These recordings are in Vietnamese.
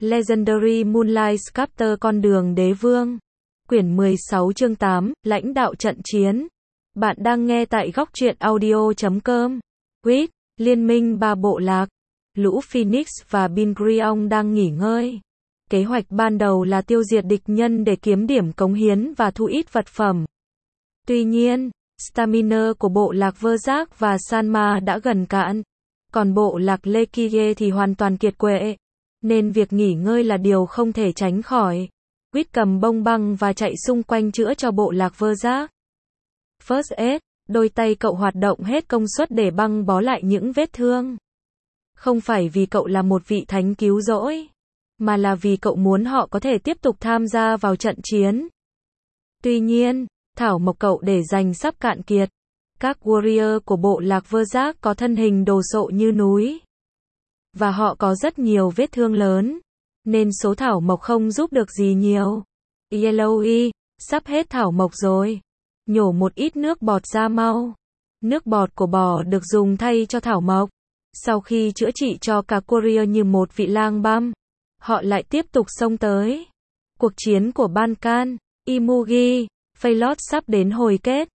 Legendary Moonlight Sculptor Con đường đế vương. Quyển 16 chương 8, lãnh đạo trận chiến. Bạn đang nghe tại góc truyện audio.com. Quýt, Liên minh ba bộ lạc. Lũ Phoenix và Bingrion đang nghỉ ngơi. Kế hoạch ban đầu là tiêu diệt địch nhân để kiếm điểm cống hiến và thu ít vật phẩm. Tuy nhiên, stamina của bộ lạc Verzac và Sanma đã gần cạn. Còn bộ lạc Lekie thì hoàn toàn kiệt quệ. Nên việc nghỉ ngơi là điều không thể tránh khỏi. Quýt cầm bông băng và chạy xung quanh chữa cho bộ lạc Verzac. First aid, đôi tay cậu hoạt động hết công suất để băng bó lại những vết thương. Không phải vì cậu là một vị thánh cứu rỗi, mà là vì cậu muốn họ có thể tiếp tục tham gia vào trận chiến. Tuy nhiên, thảo mộc cậu để dành sắp cạn kiệt. Các warrior của bộ lạc Verzac có thân hình đồ sộ như núi. Và họ có rất nhiều vết thương lớn. Nên số thảo mộc không giúp được gì nhiều. Yellowy, sắp hết thảo mộc rồi. Nhổ một ít nước bọt ra mau. Nước bọt của bò được dùng thay cho thảo mộc. Sau khi chữa trị cho cả warrior như một vị lang băm, họ lại tiếp tục xông tới. Cuộc chiến của Bankan, Imugi, Phaelot sắp đến hồi kết.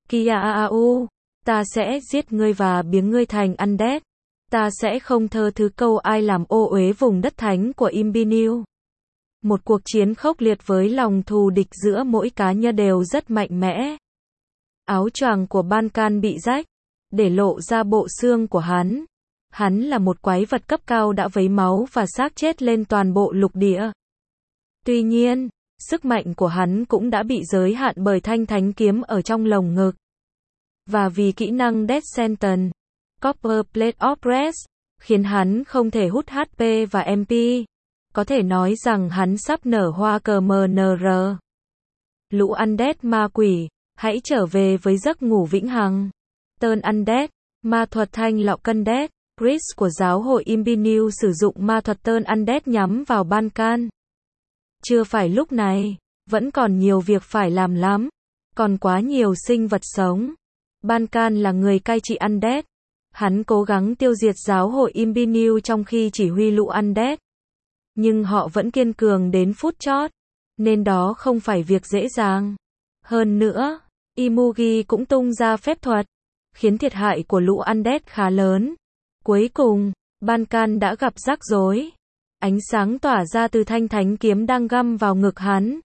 Kiaau, ta sẽ giết ngươi và biến ngươi thành undead. Ta sẽ không thơ thứ câu ai làm ô uế vùng đất thánh của Imbiniu. Một cuộc chiến khốc liệt với lòng thù địch giữa mỗi cá nhân đều rất mạnh mẽ. Áo choàng của Bankan bị rách, để lộ ra bộ xương của hắn. Hắn là một quái vật cấp cao đã vấy máu và xác chết lên toàn bộ lục địa. Tuy nhiên, sức mạnh của hắn cũng đã bị giới hạn bởi thanh thánh kiếm ở trong lồng ngực. Và vì kỹ năng Death Sentence, Copper Plate of Rest, khiến hắn không thể hút HP và MP. Có thể nói rằng hắn sắp nở hoa cờ MNR. Lũ Undead ma quỷ, hãy trở về với giấc ngủ vĩnh hằng. Turn Undead, ma thuật thanh lọc cân dead. Chris của giáo hội Imbiniu sử dụng ma thuật Turn Undead nhắm vào Bankan. Chưa phải lúc này, vẫn còn nhiều việc phải làm lắm. Còn quá nhiều sinh vật sống. Bankan là người cai trị Undead. Hắn cố gắng tiêu diệt giáo hội Imbiniu trong khi chỉ huy lũ Undead. Nhưng họ vẫn kiên cường đến phút chót. Nên đó không phải việc dễ dàng. Hơn nữa, Imugi cũng tung ra phép thuật, khiến thiệt hại của lũ Undead khá lớn. Cuối cùng, Bankan đã gặp rắc rối. Ánh sáng tỏa ra từ thanh thánh kiếm đang găm vào ngực hắn.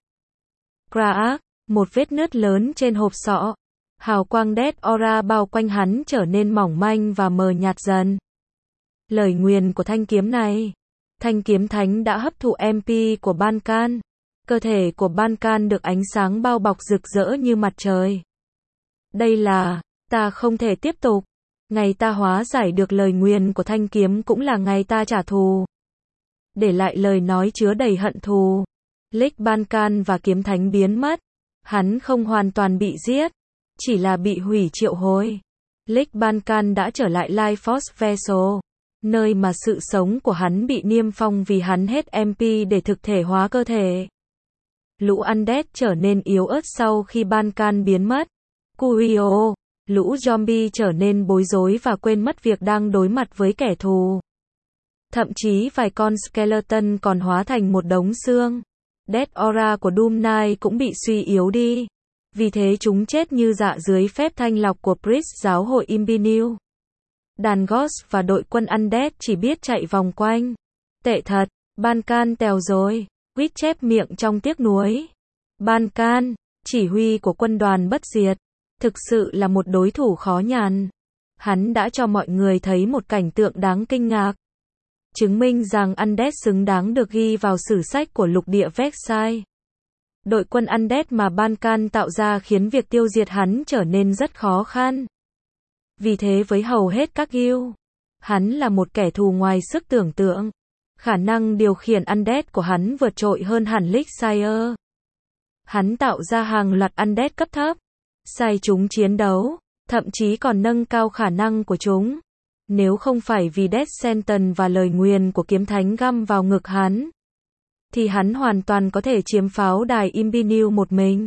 Crack, một vết nứt lớn trên hộp sọ. Hào quang Death Aura bao quanh hắn trở nên mỏng manh và mờ nhạt dần. Lời nguyền của thanh kiếm này. Thanh kiếm thánh đã hấp thụ MP của Bankan. Cơ thể của Bankan được ánh sáng bao bọc rực rỡ như mặt trời. Đây là, ta không thể tiếp tục. Ngày ta hóa giải được lời nguyền của thanh kiếm cũng là ngày ta trả thù. Để lại lời nói chứa đầy hận thù. Lick Bankan và kiếm thánh biến mất. Hắn không hoàn toàn bị giết, chỉ là bị hủy triệu hồi. Lick Bankan đã trở lại Life Force Vessel, nơi mà sự sống của hắn bị niêm phong vì hắn hết MP để thực thể hóa cơ thể. Lũ Undead trở nên yếu ớt sau khi Bankan biến mất. Kurio, lũ zombie trở nên bối rối và quên mất việc đang đối mặt với kẻ thù. Thậm chí vài con skeleton còn hóa thành một đống xương. Death Aura của Doom Knight cũng bị suy yếu đi. Vì thế chúng chết như dạ dưới phép thanh lọc của Priest giáo hội Imbiniu. Đàn Ghost và đội quân Undead chỉ biết chạy vòng quanh. Tệ thật, Bankan tèo rồi. Quýt chép miệng trong tiếc nuối. Bankan, chỉ huy của quân đoàn bất diệt, thực sự là một đối thủ khó nhằn. Hắn đã cho mọi người thấy một cảnh tượng đáng kinh ngạc. Chứng minh rằng Undead xứng đáng được ghi vào sử sách của lục địa Vexai. Đội quân Undead mà Bankan tạo ra khiến việc tiêu diệt hắn trở nên rất khó khăn. Vì thế với hầu hết các guild, hắn là một kẻ thù ngoài sức tưởng tượng. Khả năng điều khiển Undead của hắn vượt trội hơn hẳn Lixier. Hắn tạo ra hàng loạt Undead cấp thấp, sai chúng chiến đấu, thậm chí còn nâng cao khả năng của chúng. Nếu không phải vì Death Sentence và lời nguyền của kiếm thánh găm vào ngực hắn, thì hắn hoàn toàn có thể chiếm pháo đài Imbiniu một mình.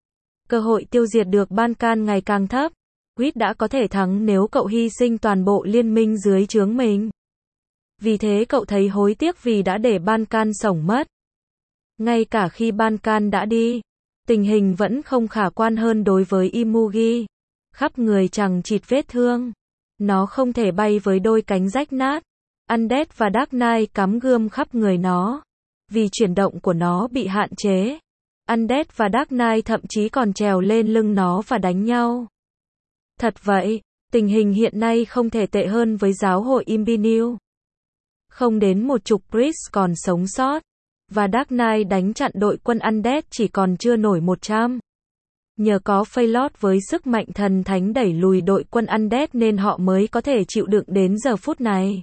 Cơ hội tiêu diệt được Bankan ngày càng thấp. Quýt đã có thể thắng nếu cậu hy sinh toàn bộ liên minh dưới trướng mình. Vì thế cậu thấy hối tiếc vì đã để Ban-can sống mất. Ngay cả khi Ban-can đã đi, tình hình vẫn không khả quan hơn đối với Imugi. Khắp người chằng chịt vết thương. Nó không thể bay với đôi cánh rách nát. Undead và Dark Knight cắm gươm khắp người nó. Vì chuyển động của nó bị hạn chế. Undead và Dark Knight thậm chí còn trèo lên lưng nó và đánh nhau. Thật vậy, tình hình hiện nay không thể tệ hơn với giáo hội Imbinil. Không đến 10 priest còn sống sót. Và Dark Knight đánh chặn đội quân Undead chỉ còn chưa nổi 100. Nhờ có Phaelot với sức mạnh thần thánh đẩy lùi đội quân Undead nên họ mới có thể chịu đựng đến giờ phút này.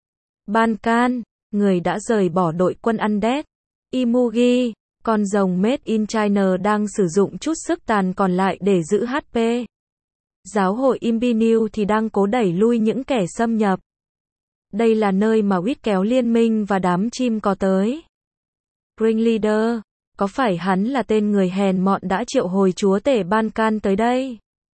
Ban-can, người đã rời bỏ đội quân Undead. Imugi, con rồng Made in China đang sử dụng chút sức tàn còn lại để giữ HP. Giáo hội Imbinil thì đang cố đẩy lui những kẻ xâm nhập. Đây là nơi mà Wit kéo liên minh và đám chim có tới. Ringleader, có phải hắn là tên người hèn mọn đã triệu hồi chúa tể Ban-can tới đây?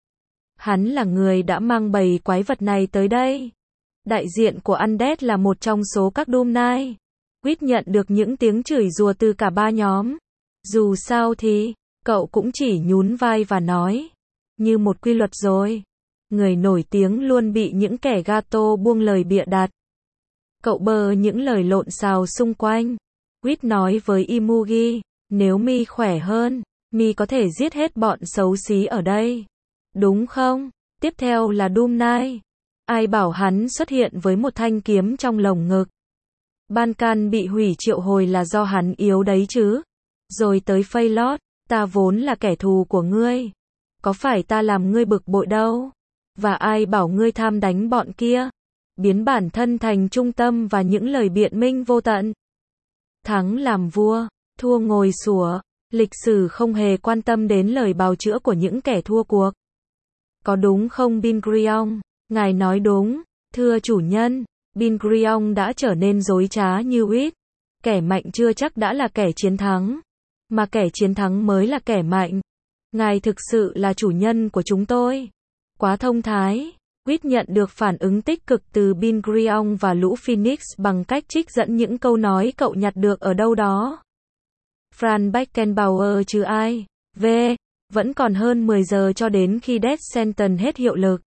Hắn là người đã mang bầy quái vật này tới đây. Đại diện của Undead là một trong số các Doom Knight. Wit nhận được những tiếng chửi rủa từ cả ba nhóm. Dù sao thì, cậu cũng chỉ nhún vai và nói. Như một quy luật rồi. Người nổi tiếng luôn bị những kẻ gato buông lời bịa đặt. Cậu bơ những lời lộn xào xung quanh. Wit nói với Imugi, nếu mi khỏe hơn, mi có thể giết hết bọn xấu xí ở đây. Đúng không? Tiếp theo là Doom Knight. Ai bảo hắn xuất hiện với một thanh kiếm trong lồng ngực. Ban-can bị hủy triệu hồi là do hắn yếu đấy chứ. Rồi tới Phaelot, ta vốn là kẻ thù của ngươi. Có phải ta làm ngươi bực bội đâu. Và ai bảo ngươi tham đánh bọn kia. Biến bản thân thành trung tâm và những lời biện minh vô tận. Thắng làm vua, thua ngồi sủa. Lịch sử không hề quan tâm đến lời bào chữa của những kẻ thua cuộc. Có đúng không Bingrion? Ngài nói đúng, thưa chủ nhân. Bingrion đã trở nên dối trá như Wit. Kẻ mạnh chưa chắc đã là kẻ chiến thắng. Mà kẻ chiến thắng mới là kẻ mạnh. Ngài thực sự là chủ nhân của chúng tôi. Quá thông thái. Wit nhận được phản ứng tích cực từ Bingrion và lũ Phoenix bằng cách trích dẫn những câu nói cậu nhặt được ở đâu đó. Franz Beckenbauer chứ ai. V. Vẫn còn hơn 10 giờ cho đến khi Death Sentence hết hiệu lực.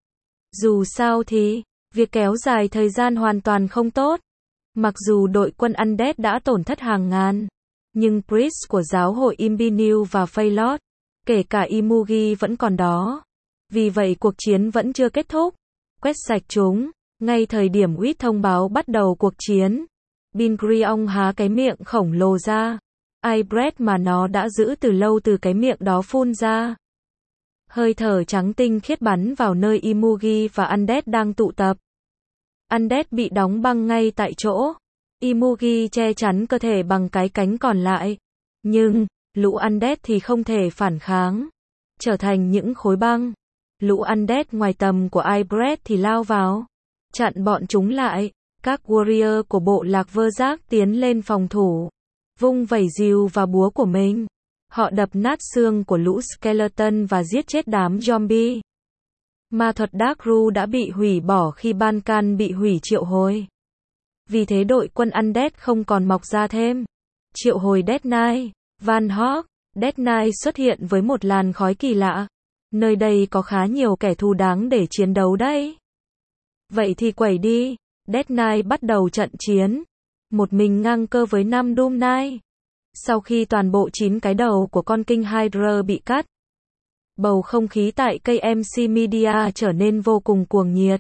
Dù sao thì, việc kéo dài thời gian hoàn toàn không tốt. Mặc dù đội quân Undead đã tổn thất hàng ngàn, nhưng priest của giáo hội Imbinil và Phaelot, kể cả Imugi vẫn còn đó. Vì vậy cuộc chiến vẫn chưa kết thúc. Quét sạch chúng. Ngay thời điểm Wit thông báo bắt đầu cuộc chiến, Bingrion há cái miệng khổng lồ ra. Ai breath mà nó đã giữ từ lâu từ cái miệng đó phun ra. Hơi thở trắng tinh khiết bắn vào nơi Imugi và Undead đang tụ tập. Undead bị đóng băng ngay tại chỗ. Imugi che chắn cơ thể bằng cái cánh còn lại. Nhưng, lũ Undead thì không thể phản kháng. Trở thành những khối băng. Lũ Undead ngoài tầm của Ibret thì lao vào. Chặn bọn chúng lại. Các warrior của bộ lạc vơ giác tiến lên phòng thủ. Vung vẩy rìu và búa của mình. Họ đập nát xương của lũ skeleton và giết chết đám zombie. Ma thuật Dark Ru đã bị hủy bỏ khi Ban-can bị hủy triệu hồi. Vì thế đội quân Undead không còn mọc ra thêm. Triệu hồi Death Knight. Van Hawk. Death Knight xuất hiện với một làn khói kỳ lạ. Nơi đây có khá nhiều kẻ thù đáng để chiến đấu đấy. Vậy thì quẩy đi. Death Knight bắt đầu trận chiến. Một mình ngang cơ với 5 Doom Knight. Sau khi toàn bộ 9 cái đầu của con King Hydra bị cắt, bầu không khí tại KMC Media trở nên vô cùng cuồng nhiệt.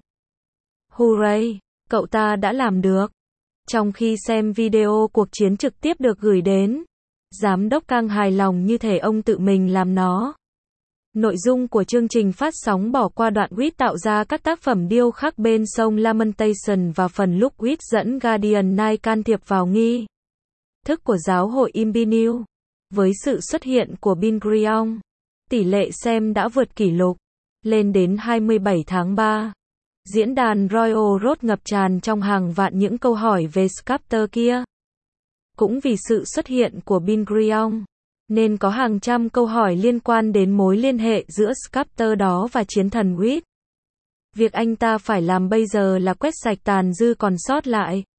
Hooray! Cậu ta đã làm được. Trong khi xem video cuộc chiến trực tiếp được gửi đến, giám đốc Kang hài lòng như thể ông tự mình làm nó. Nội dung của chương trình phát sóng bỏ qua đoạn Wit tạo ra các tác phẩm điêu khắc bên sông Lamentation và phần lúc Wit dẫn Guardian Knight can thiệp vào nghi thức của giáo hội Imbinil. Với sự xuất hiện của Bingrion, tỷ lệ xem đã vượt kỷ lục, lên đến 27 tháng 3. Diễn đàn Royal Road ngập tràn trong hàng vạn những câu hỏi về Sculptor kia. Cũng vì sự xuất hiện của Bingrion, nên có hàng trăm câu hỏi liên quan đến mối liên hệ giữa Sculptor đó và chiến thần Wit. Việc anh ta phải làm bây giờ là quét sạch tàn dư còn sót lại.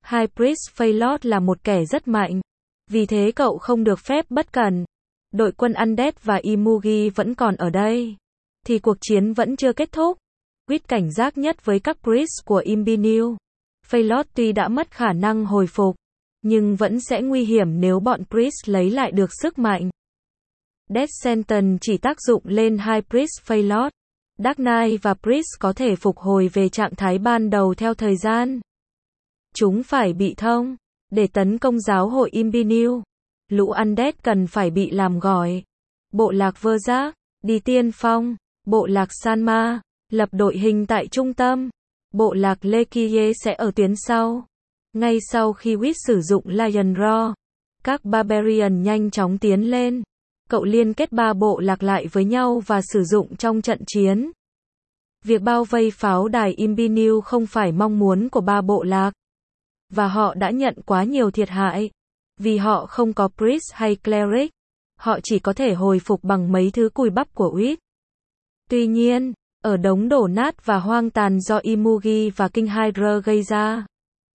High Priest Phaelot là một kẻ rất mạnh. Vì thế cậu không được phép bất cẩn. Đội quân Undead và Imugi vẫn còn ở đây. Thì cuộc chiến vẫn chưa kết thúc. Quýt cảnh giác nhất với các Priest của Imbiniu. Phaelot tuy đã mất khả năng hồi phục, nhưng vẫn sẽ nguy hiểm nếu bọn Priest lấy lại được sức mạnh. Death Sentence chỉ tác dụng lên High Priest Phaelot. Dark Knight và Priest có thể phục hồi về trạng thái ban đầu theo thời gian. Chúng phải bị thông. Để tấn công giáo hội Imbiniu, lũ Undead cần phải bị làm gỏi. Bộ lạc Vơ Giác, đi tiên phong. Bộ lạc Sanma, lập đội hình tại trung tâm. Bộ lạc Lekiye sẽ ở tuyến sau. Ngay sau khi Wit sử dụng Lion Roar, các Barbarian nhanh chóng tiến lên. Cậu liên kết 3 bộ lạc lại với nhau và sử dụng trong trận chiến. Việc bao vây pháo đài Imbiniu không phải mong muốn của 3 bộ lạc. Và họ đã nhận quá nhiều thiệt hại. Vì họ không có Priest hay Cleric. Họ chỉ có thể hồi phục bằng mấy thứ cùi bắp của Wit. Tuy nhiên, ở đống đổ nát và hoang tàn do Imugi và King Hydra gây ra,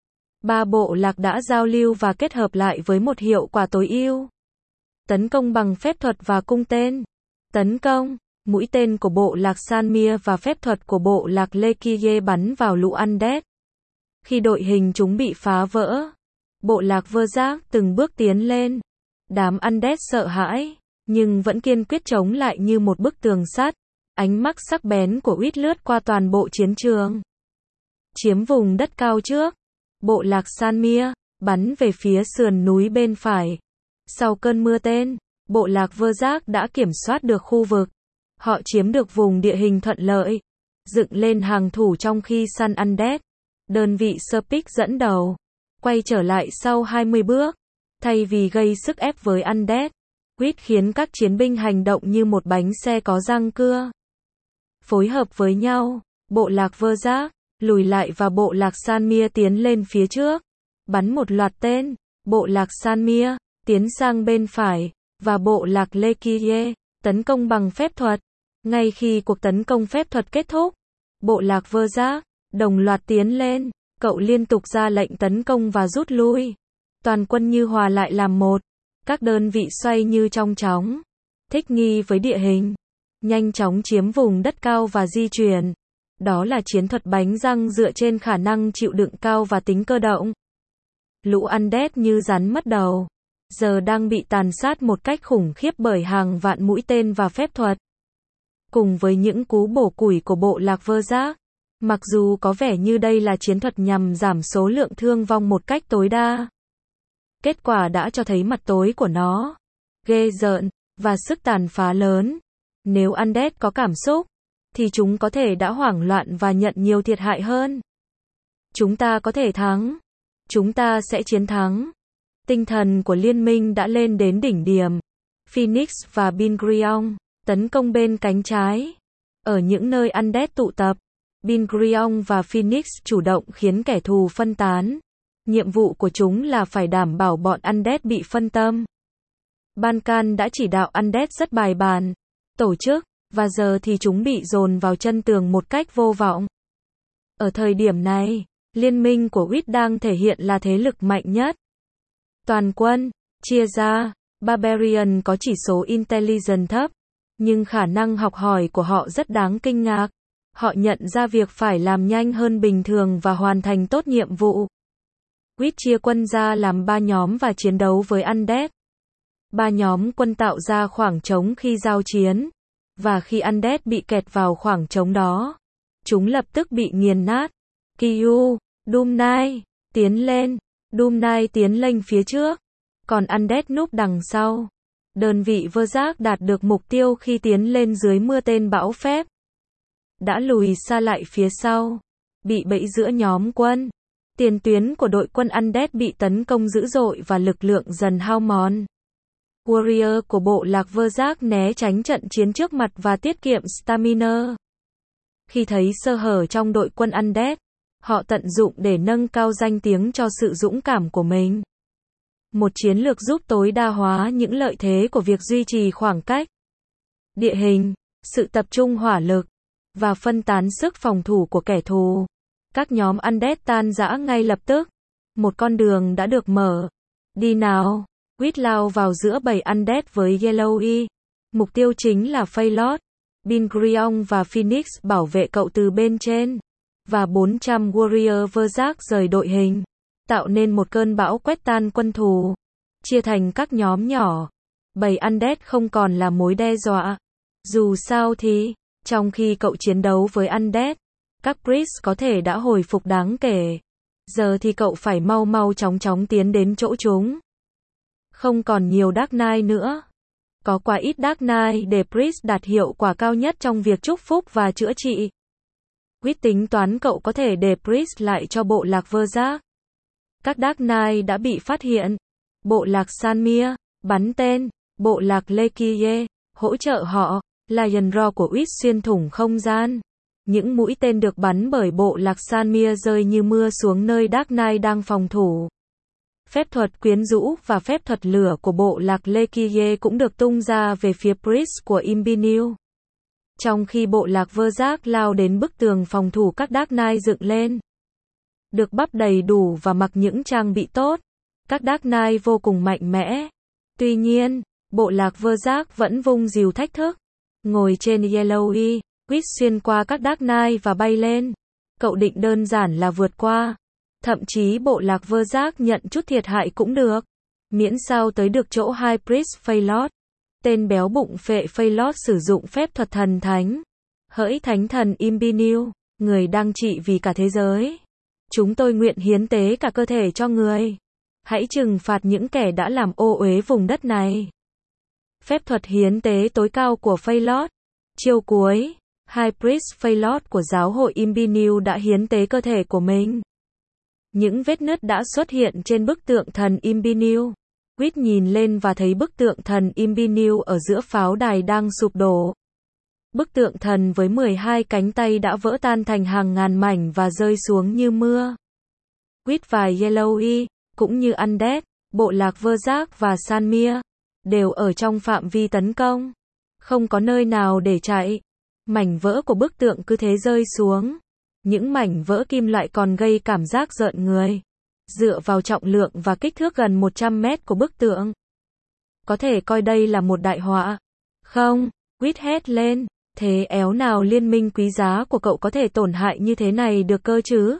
3 bộ lạc đã giao lưu và kết hợp lại với một hiệu quả tối ưu. Tấn công bằng phép thuật và cung tên. Tấn công, mũi tên của bộ lạc Sanmia và phép thuật của bộ lạc Lekiye bắn vào lũ Undead. Khi đội hình chúng bị phá vỡ, bộ lạc Vơ Giác từng bước tiến lên. Đám Undead sợ hãi, nhưng vẫn kiên quyết chống lại như một bức tường sắt. Ánh mắt sắc bén của Wit lướt qua toàn bộ chiến trường. Chiếm vùng đất cao trước. Bộ lạc Sanmia, bắn về phía sườn núi bên phải. Sau cơn mưa tên, bộ lạc Vơ Giác đã kiểm soát được khu vực. Họ chiếm được vùng địa hình thuận lợi. Dựng lên hàng thủ trong khi săn Undead. Đơn vị Serpic dẫn đầu. Quay trở lại sau 20 bước. Thay vì gây sức ép với Undead, Wit khiến các chiến binh hành động như một bánh xe có răng cưa. Phối hợp với nhau, bộ lạc Vơ Giác lùi lại và bộ lạc Sanmia tiến lên phía trước. Bắn một loạt tên, bộ lạc Sanmia tiến sang bên phải, và bộ lạc Lekiye tấn công bằng phép thuật. Ngay khi cuộc tấn công phép thuật kết thúc, bộ lạc Vơ Giác đồng loạt tiến lên. Cậu liên tục ra lệnh tấn công và rút lui. Toàn quân như hòa lại làm một. Các đơn vị xoay như trong chóng. Thích nghi với địa hình. Nhanh chóng chiếm vùng đất cao và di chuyển. Đó là chiến thuật bánh răng dựa trên khả năng chịu đựng cao và tính cơ động. Lũ Undead như rắn mất đầu. Giờ đang bị tàn sát một cách khủng khiếp bởi hàng vạn mũi tên và phép thuật. Cùng với những cú bổ củi của bộ lạc Vơ Giác. Mặc dù có vẻ như đây là chiến thuật nhằm giảm số lượng thương vong một cách tối đa. Kết quả đã cho thấy mặt tối của nó. Ghê rợn, và sức tàn phá lớn. Nếu Undead có cảm xúc, thì chúng có thể đã hoảng loạn và nhận nhiều thiệt hại hơn. Chúng ta có thể thắng. Chúng ta sẽ chiến thắng. Tinh thần của liên minh đã lên đến đỉnh điểm. Phoenix và Bingrion tấn công bên cánh trái. Ở những nơi Undead tụ tập, Bingrion và Phoenix chủ động khiến kẻ thù phân tán. Nhiệm vụ của chúng là phải đảm bảo bọn Undead bị phân tâm. Bankan đã chỉ đạo Undead rất bài bản, tổ chức, và giờ thì chúng bị dồn vào chân tường một cách vô vọng. Ở thời điểm này, liên minh của Wit đang thể hiện là thế lực mạnh nhất. Toàn quân, chia ra, Barbarian có chỉ số intelligence thấp, nhưng khả năng học hỏi của họ rất đáng kinh ngạc. Họ nhận ra việc phải làm nhanh hơn bình thường và hoàn thành tốt nhiệm vụ. Wit chia quân ra làm 3 nhóm và chiến đấu với Undead. 3 nhóm quân tạo ra khoảng trống khi giao chiến. Và khi Undead bị kẹt vào khoảng trống đó, chúng lập tức bị nghiền nát. Kyu, Doom Knight, tiến lên. Doom Knight tiến lên phía trước. Còn Undead núp đằng sau. Đơn vị Vơ Giác đạt được mục tiêu khi tiến lên dưới mưa tên bão phép. Đã lùi xa lại phía sau. Bị bẫy giữa nhóm quân. Tiền tuyến của đội quân Undead bị tấn công dữ dội và lực lượng dần hao mòn. Warrior của bộ lạc Vơ Giác né tránh trận chiến trước mặt và tiết kiệm stamina. Khi thấy sơ hở trong đội quân Undead, họ tận dụng để nâng cao danh tiếng cho sự dũng cảm của mình. Một chiến lược giúp tối đa hóa những lợi thế của việc duy trì khoảng cách, địa hình, sự tập trung hỏa lực, và phân tán sức phòng thủ của kẻ thù. Các nhóm Undead tan rã ngay lập tức. Một con đường đã được mở. Đi nào. Quýt lao vào giữa bầy undead với Yellowy. Mục tiêu chính là Phaelot. Bingrion và Phoenix bảo vệ cậu từ bên trên. Và 400 Warrior Verzak rời đội hình. Tạo nên một cơn bão quét tan quân thù. Chia thành các nhóm nhỏ. Bầy undead không còn là mối đe dọa. Dù sao thì, trong khi cậu chiến đấu với undead, các priest có thể đã hồi phục đáng kể. Giờ thì cậu phải mau chóng tiến đến chỗ chúng. Không còn nhiều Dark Knight nữa. Có quá ít Dark Knight để priest đạt hiệu quả cao nhất trong việc chúc phúc và chữa trị. Quýt tính toán cậu có thể để priest lại cho bộ lạc Verzak. Các Dark Knight đã bị phát hiện. Bộ lạc Sanmir, bắn tên. Bộ lạc Lekiye, hỗ trợ họ. Lion Roar của Quýt xuyên thủng không gian. Những mũi tên được bắn bởi bộ lạc Sanmir rơi như mưa xuống nơi Dark Knight đang phòng thủ. Phép thuật quyến rũ và phép thuật lửa của bộ lạc Lekiye cũng được tung ra về phía priest của Imbinil. Trong khi bộ lạc Verzak lao đến bức tường phòng thủ các Dark Knight dựng lên. Được bắp đầy đủ và mặc những trang bị tốt, các Dark Knight vô cùng mạnh mẽ. Tuy nhiên, bộ lạc Verzak vẫn vung rìu thách thức. Ngồi trên Yellowy, Quýt xuyên qua các Dark Knight và bay lên. Cậu định đơn giản là vượt qua. Thậm chí bộ lạc Verzak nhận chút thiệt hại cũng được. Miễn sao tới được chỗ High Priest Phaelot. Tên béo bụng phệ Phaelot sử dụng phép thuật thần thánh. Hỡi thánh thần Imbinil, người đang trị vì cả thế giới. Chúng tôi nguyện hiến tế cả cơ thể cho người. Hãy trừng phạt những kẻ đã làm ô uế vùng đất này. Phép thuật hiến tế tối cao của Phaelot. Chiêu cuối, High Priest Phaelot của giáo hội Imbinil đã hiến tế cơ thể của mình. Những vết nứt đã xuất hiện trên bức tượng thần Imbinil. Quýt nhìn lên và thấy bức tượng thần Imbinil ở giữa pháo đài đang sụp đổ. Bức tượng thần với 12 cánh tay đã vỡ tan thành hàng ngàn mảnh và rơi xuống như mưa. Quýt và Yellowy, cũng như undead, bộ lạc Verzak và Sanmir, đều ở trong phạm vi tấn công. Không có nơi nào để chạy. Mảnh vỡ của bức tượng cứ thế rơi xuống. Những mảnh vỡ kim loại còn gây cảm giác rợn người. Dựa vào trọng lượng và kích thước gần 100 mét của bức tượng. Có thể coi đây là một đại họa. Không, Quýt hét lên. Thế éo nào liên minh quý giá của cậu có thể tổn hại như thế này được cơ chứ?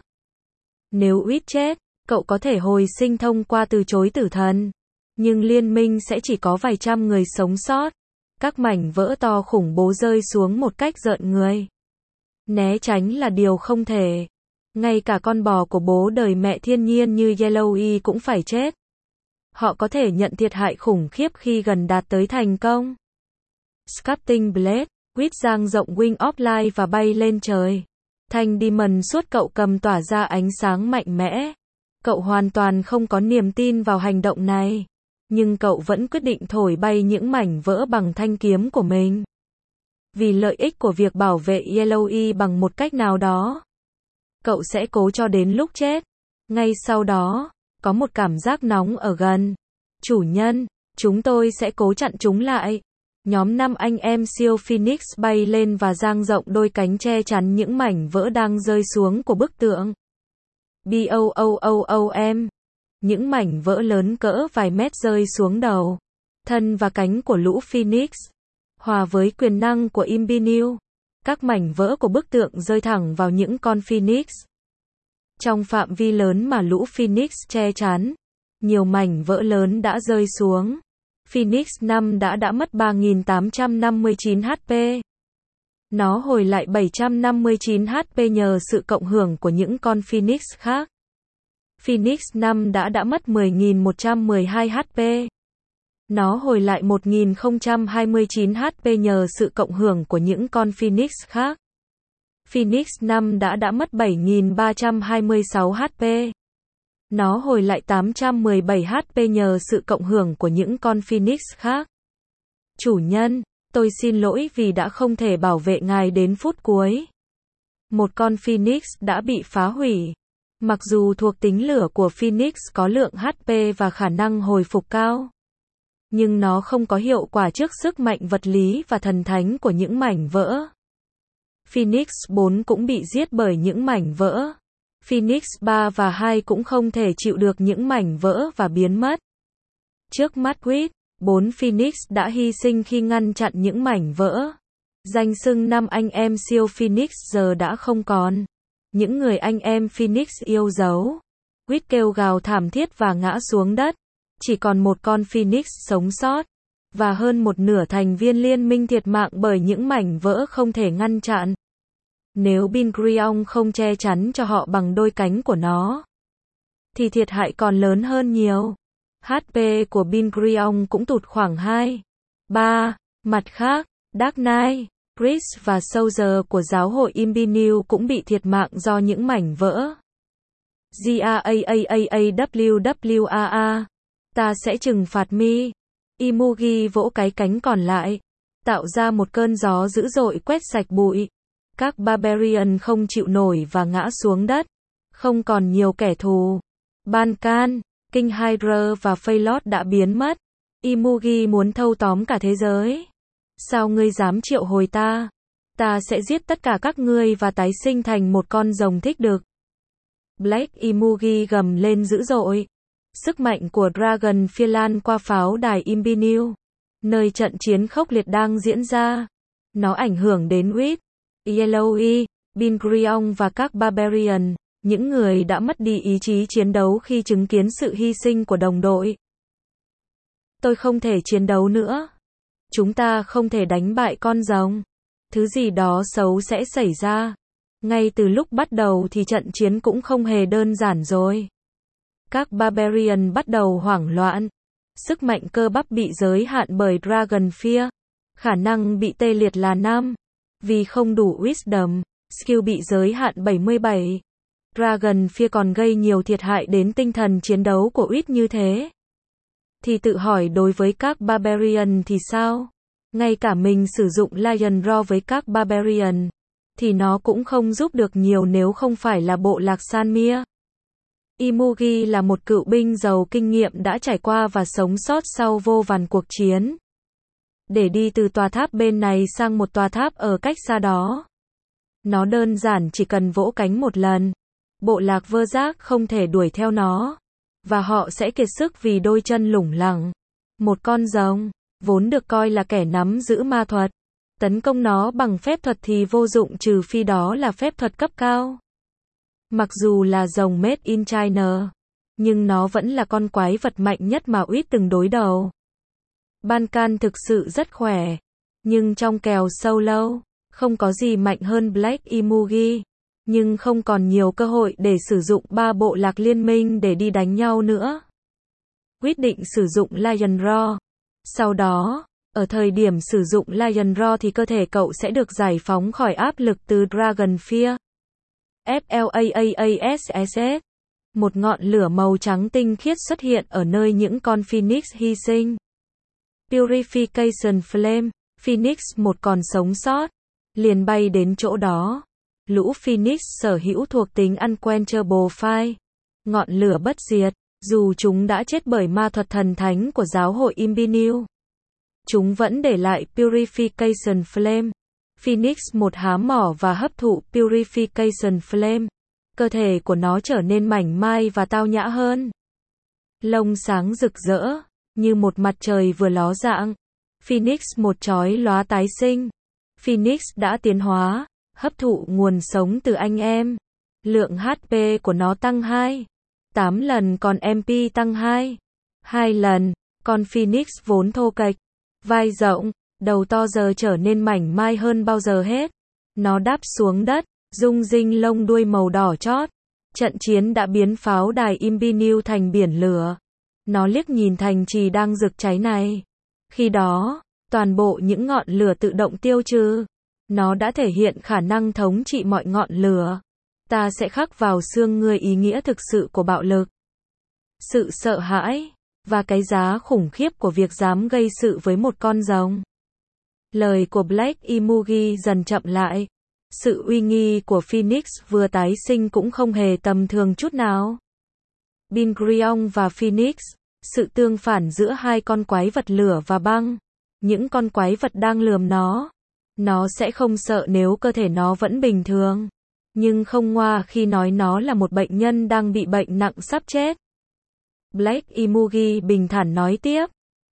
Nếu Quýt chết, cậu có thể hồi sinh thông qua từ chối tử thần. Nhưng liên minh sẽ chỉ có vài trăm người sống sót. Các mảnh vỡ to khủng bố rơi xuống một cách rợn người. Né tránh là điều không thể. Ngay cả con bò của bố đời mẹ thiên nhiên như Yellowy cũng phải chết. Họ có thể nhận thiệt hại khủng khiếp khi gần đạt tới thành công. Sculpting Blade, Quýt dang rộng Wing of Light và bay lên trời. Thanh Demon suốt cậu cầm tỏa ra ánh sáng mạnh mẽ. Cậu hoàn toàn không có niềm tin vào hành động này. Nhưng cậu vẫn quyết định thổi bay những mảnh vỡ bằng thanh kiếm của mình. Vì lợi ích của việc bảo vệ Yellowy bằng một cách nào đó. Cậu sẽ cố cho đến lúc chết. Ngay sau đó, có một cảm giác nóng ở gần. Chủ nhân, chúng tôi sẽ cố chặn chúng lại. Nhóm 5 anh em siêu Phoenix bay lên và dang rộng đôi cánh che chắn những mảnh vỡ đang rơi xuống của bức tượng. BOOOOM. Những mảnh vỡ lớn cỡ vài mét rơi xuống đầu, thân và cánh của lũ Phoenix. Hòa với quyền năng của Imbinil, các mảnh vỡ của bức tượng rơi thẳng vào những con Phoenix. Trong phạm vi lớn mà lũ Phoenix che chắn, nhiều mảnh vỡ lớn đã rơi xuống. Phoenix 5 đã mất 3.859 HP. Nó hồi lại 759 HP nhờ sự cộng hưởng của những con Phoenix khác. Phoenix 5 đã mất 10.112 HP. Nó hồi lại 1.029 HP nhờ sự cộng hưởng của những con Phoenix khác. Phoenix 5 đã mất 7.326 HP. Nó hồi lại 817 HP nhờ sự cộng hưởng của những con Phoenix khác. Chủ nhân, tôi xin lỗi vì đã không thể bảo vệ ngài đến phút cuối. Một con Phoenix đã bị phá hủy. Mặc dù thuộc tính lửa của Phoenix có lượng HP và khả năng hồi phục cao, nhưng nó không có hiệu quả trước sức mạnh vật lý và thần thánh của những mảnh vỡ. Phoenix 4 cũng bị giết bởi những mảnh vỡ. Phoenix 3 và 2 cũng không thể chịu được những mảnh vỡ và biến mất. Trước mắt Quýt, 4 Phoenix đã hy sinh khi ngăn chặn những mảnh vỡ. Danh xưng 5 anh em siêu Phoenix giờ đã không còn. Những người anh em Phoenix yêu dấu. Quýt kêu gào thảm thiết và ngã xuống đất. Chỉ còn một con Phoenix sống sót. Và hơn một nửa thành viên liên minh thiệt mạng bởi những mảnh vỡ không thể ngăn chặn. Nếu Bingrion không che chắn cho họ bằng đôi cánh của nó, thì thiệt hại còn lớn hơn nhiều. HP của Bingrion cũng tụt khoảng 2, 3. Mặt khác, Dark Knight, Chris và Soldier của giáo hội Imbinew cũng bị thiệt mạng do những mảnh vỡ. GAAAAWWAA. Ta sẽ trừng phạt mi. Imugi vỗ cái cánh còn lại, tạo ra một cơn gió dữ dội quét sạch bụi. Các Barbarian không chịu nổi và ngã xuống đất. Không còn nhiều kẻ thù. Bankan, King Hydra và Phaelot đã biến mất. Imugi muốn thâu tóm cả thế giới. Sao ngươi dám triệu hồi ta? Ta sẽ giết tất cả các ngươi và tái sinh thành một con rồng thích đực. Black Imugi gầm lên dữ dội. Sức mạnh của Dragon Fear lan qua pháo đài Imbinew, nơi trận chiến khốc liệt đang diễn ra. Nó ảnh hưởng đến Wit, Yellowy, Bingrion và các Barbarian, những người đã mất đi ý chí chiến đấu khi chứng kiến sự hy sinh của đồng đội. Tôi không thể chiến đấu nữa. Chúng ta không thể đánh bại con rồng. Thứ gì đó xấu sẽ xảy ra. Ngay từ lúc bắt đầu thì trận chiến cũng không hề đơn giản rồi. Các Barbarian bắt đầu hoảng loạn. Sức mạnh cơ bắp bị giới hạn bởi Dragon Fear. Khả năng bị tê liệt là 5. Vì không đủ Wisdom, skill bị giới hạn 77. Dragon Fear còn gây nhiều thiệt hại đến tinh thần chiến đấu của Wit như thế. Thì tự hỏi đối với các Barbarian thì sao? Ngay cả mình sử dụng Lion Roar với các Barbarian, thì nó cũng không giúp được nhiều nếu không phải là bộ lạc Sanmir. Imugi là một cựu binh giàu kinh nghiệm đã trải qua và sống sót sau vô vàn cuộc chiến. Để đi từ tòa tháp bên này sang một tòa tháp ở cách xa đó, nó đơn giản chỉ cần vỗ cánh một lần. Bộ lạc vơ giác không thể đuổi theo nó, và họ sẽ kiệt sức vì đôi chân lủng lẳng. Một con rồng, vốn được coi là kẻ nắm giữ ma thuật, tấn công nó bằng phép thuật thì vô dụng trừ phi đó là phép thuật cấp cao. Mặc dù là rồng made in China, nhưng nó vẫn là con quái vật mạnh nhất mà Wit từng đối đầu. Bankan thực sự rất khỏe, nhưng trong kèo solo, không có gì mạnh hơn Black Imugi, nhưng không còn nhiều cơ hội để sử dụng 3 bộ lạc liên minh để đi đánh nhau nữa. Quyết định sử dụng Lion Roar. Sau đó, ở thời điểm sử dụng Lion Roar thì cơ thể cậu sẽ được giải phóng khỏi áp lực từ Dragon Fear. FLAAASSS. Một ngọn lửa màu trắng tinh khiết xuất hiện ở nơi những con Phoenix hy sinh. Purification Flame. Phoenix một còn sống sót, liền bay đến chỗ đó. Lũ Phoenix sở hữu thuộc tính Unquenchable Fire. Ngọn lửa bất diệt, dù chúng đã chết bởi ma thuật thần thánh của giáo hội Imbinew. Chúng vẫn để lại Purification Flame. Phoenix một há mỏ và hấp thụ Purification Flame. Cơ thể của nó trở nên mảnh mai và tao nhã hơn. Lông sáng rực rỡ, như một mặt trời vừa ló dạng. Phoenix một chói lóa tái sinh. Phoenix đã tiến hóa, hấp thụ nguồn sống từ anh em. Lượng HP của nó tăng 8 lần còn MP tăng 2 lần. Con Phoenix vốn thô kệch, vai rộng, đầu to giờ trở nên mảnh mai hơn bao giờ hết. Nó đáp xuống đất, rung rinh lông đuôi màu đỏ chót. Trận chiến đã biến pháo đài Imbinew thành biển lửa. Nó liếc nhìn thành trì đang rực cháy này. Khi đó, toàn bộ những ngọn lửa tự động tiêu trừ. Nó đã thể hiện khả năng thống trị mọi ngọn lửa. Ta sẽ khắc vào xương ngươi ý nghĩa thực sự của bạo lực, sự sợ hãi, và cái giá khủng khiếp của việc dám gây sự với một con rồng. Lời của Black Imugi dần chậm lại. Sự uy nghi của Phoenix vừa tái sinh cũng không hề tầm thường chút nào. Bingrion và Phoenix, sự tương phản giữa hai con quái vật lửa và băng. Những con quái vật đang lườm nó. Nó sẽ không sợ nếu cơ thể nó vẫn bình thường. nhưng không ngoa khi nói nó là một bệnh nhân đang bị bệnh nặng sắp chết. Black Imugi bình thản nói tiếp.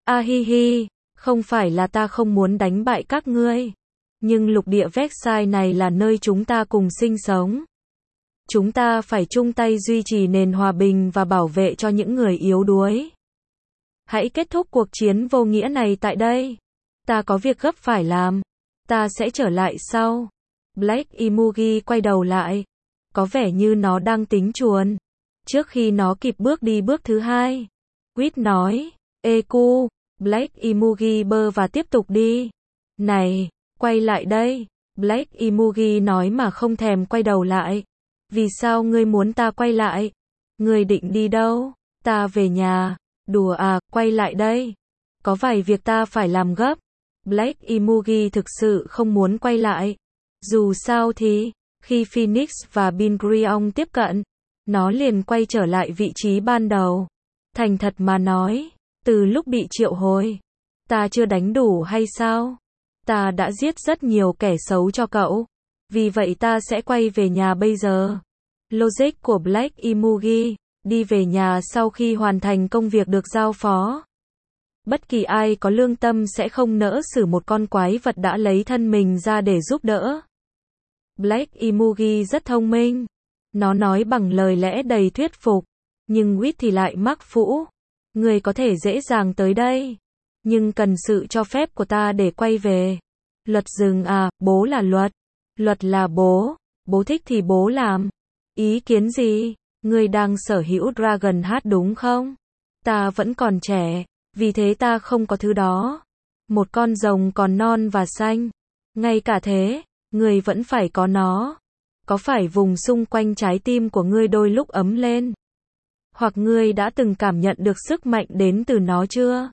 Hi, không phải là ta không muốn đánh bại các ngươi. Nhưng lục địa Vexai này là nơi chúng ta cùng sinh sống. Chúng ta phải chung tay duy trì nền hòa bình và bảo vệ cho những người yếu đuối. Hãy kết thúc cuộc chiến vô nghĩa này tại đây. Ta có việc gấp phải làm. Ta sẽ trở lại sau. Black Imugi quay đầu lại. Có vẻ như nó đang tính chuồn. Trước khi nó kịp bước đi bước thứ hai. Quýt nói. Cu. Black Imugi bơ và tiếp tục đi. Này, quay lại đây. Black Imugi nói mà không thèm quay đầu lại. Vì sao ngươi muốn ta quay lại? Ngươi định đi đâu? Ta về nhà. Đùa à, quay lại đây. Có vài việc ta phải làm gấp. Black Imugi thực sự không muốn quay lại. Dù sao thì, khi Phoenix và Bingrion tiếp cận, nó liền quay trở lại vị trí ban đầu. Thành thật mà nói, từ lúc bị triệu hồi, ta chưa đánh đủ hay sao? Ta đã giết rất nhiều kẻ xấu cho cậu. Vì vậy ta sẽ quay về nhà bây giờ. Logic của Black Imugi, đi về nhà sau khi hoàn thành công việc được giao phó. Bất kỳ ai có lương tâm sẽ không nỡ xử một con quái vật đã lấy thân mình ra để giúp đỡ. Black Imugi rất thông minh. Nó nói bằng lời lẽ đầy thuyết phục. Nhưng Quýt thì lại mắc phũ. Người có thể dễ dàng tới đây. Nhưng cần sự cho phép của ta để quay về. Luật rừng à, bố là luật. Luật là bố. Bố thích thì bố làm. Ý kiến gì? Người đang sở hữu Dragon Heart đúng không? Ta vẫn còn trẻ. Vì thế ta không có thứ đó. Một con rồng còn non và xanh. Ngay cả thế, người vẫn phải có nó. Có phải vùng xung quanh trái tim của ngươi đôi lúc ấm lên? Hoặc ngươi đã từng cảm nhận được sức mạnh đến từ nó chưa?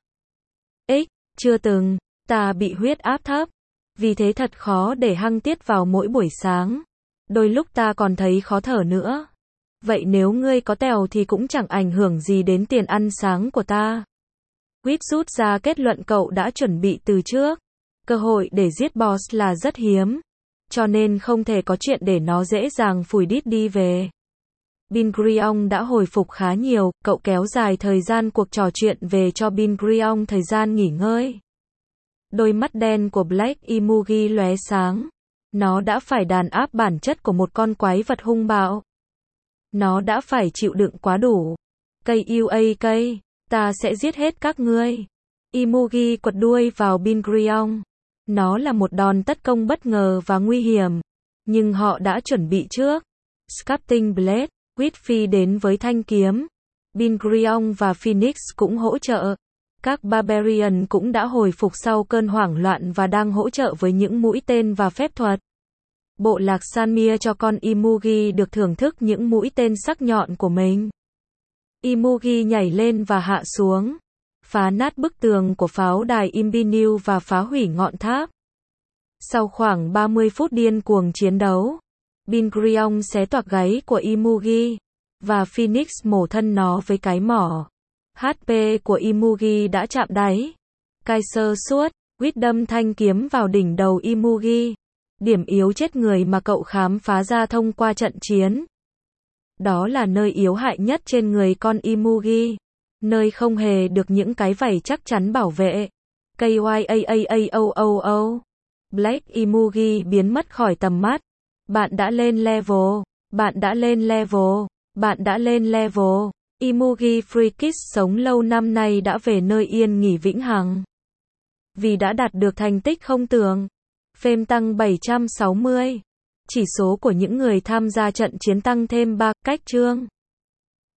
Chưa từng. Ta bị huyết áp thấp. Vì thế thật khó để hăng tiết vào mỗi buổi sáng. Đôi lúc ta còn thấy khó thở nữa. Vậy nếu ngươi có tèo thì cũng chẳng ảnh hưởng gì đến tiền ăn sáng của ta. Quýt rút ra kết luận cậu đã chuẩn bị từ trước. Cơ hội để giết boss là rất hiếm. Cho nên không thể có chuyện để nó dễ dàng phủi đít đi về. Bingrion đã hồi phục khá nhiều, cậu kéo dài thời gian cuộc trò chuyện về cho Bingrion thời gian nghỉ ngơi. Đôi mắt đen của Black Imugi lóe sáng. Nó đã phải đàn áp bản chất của một con quái vật hung bạo. Nó đã phải chịu đựng quá đủ. Cây, ta sẽ giết hết các ngươi. Imugi quật đuôi vào Bingrion. Nó là một đòn tấn công bất ngờ và nguy hiểm. Nhưng họ đã chuẩn bị trước. Sculpting Blade, Quýt phi đến với thanh kiếm. Bingrion và Phoenix cũng hỗ trợ. Các Barbarian cũng đã hồi phục sau cơn hoảng loạn và đang hỗ trợ với những mũi tên và phép thuật. Bộ lạc Sanmia cho con Imugi được thưởng thức những mũi tên sắc nhọn của mình. Imugi nhảy lên và hạ xuống. Phá nát bức tường của pháo đài Imbinu và phá hủy ngọn tháp. Sau khoảng 30 phút điên cuồng chiến đấu, Bingrion xé toạc gáy của Imugi, và Phoenix mổ thân nó với cái mỏ. HP của Imugi đã chạm đáy. Kaiser suốt, Quýt đâm thanh kiếm vào đỉnh đầu Imugi. Điểm yếu chết người mà cậu khám phá ra thông qua trận chiến. Đó là nơi yếu hại nhất trên người con Imugi. Nơi không hề được những cái vảy chắc chắn bảo vệ. KYAAAOOO. Black Imugi biến mất khỏi tầm mắt. Bạn đã lên level. Bạn đã lên level. Bạn đã lên level. Imugi Free Kids sống lâu năm nay đã về nơi yên nghỉ vĩnh hằng. Vì đã đạt được thành tích không tưởng. Fame tăng 760. Chỉ số của những người tham gia trận chiến tăng thêm 3 cách chương.